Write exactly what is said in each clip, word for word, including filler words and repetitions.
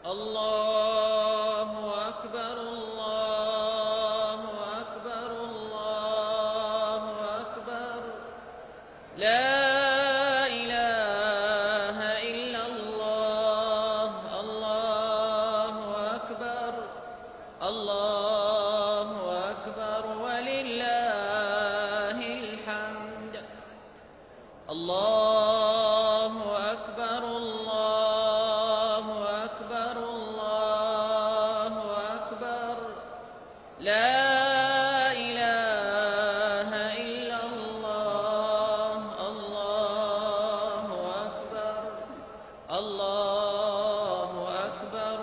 الله أكبر الله أكبر الله أكبر لا إله إلا الله الله أكبر الله أكبر ولله الحمد الله أكبر الله أكبر الله أكبر لا إله إلا الله الله أكبر الله أكبر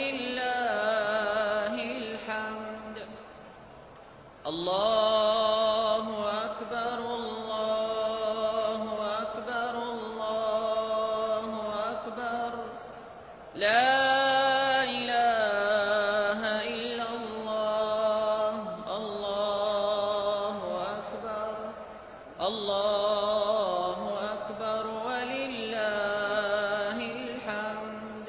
ولله الحمد الله أكبر الله أكبر الله أكبر لا إله إلا الله الله أكبر الله أكبر ولله الحمد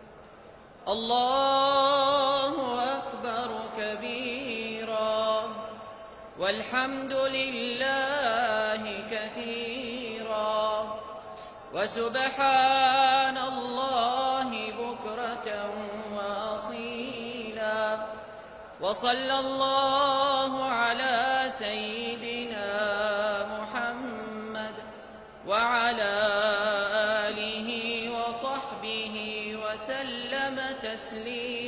الله أكبر كبيرا والحمد لله كثيرا وسبحان الله بكرة وأصيلا وصلى الله على سيدنا محمد وعلى آله وصحبه وسلم تسليما.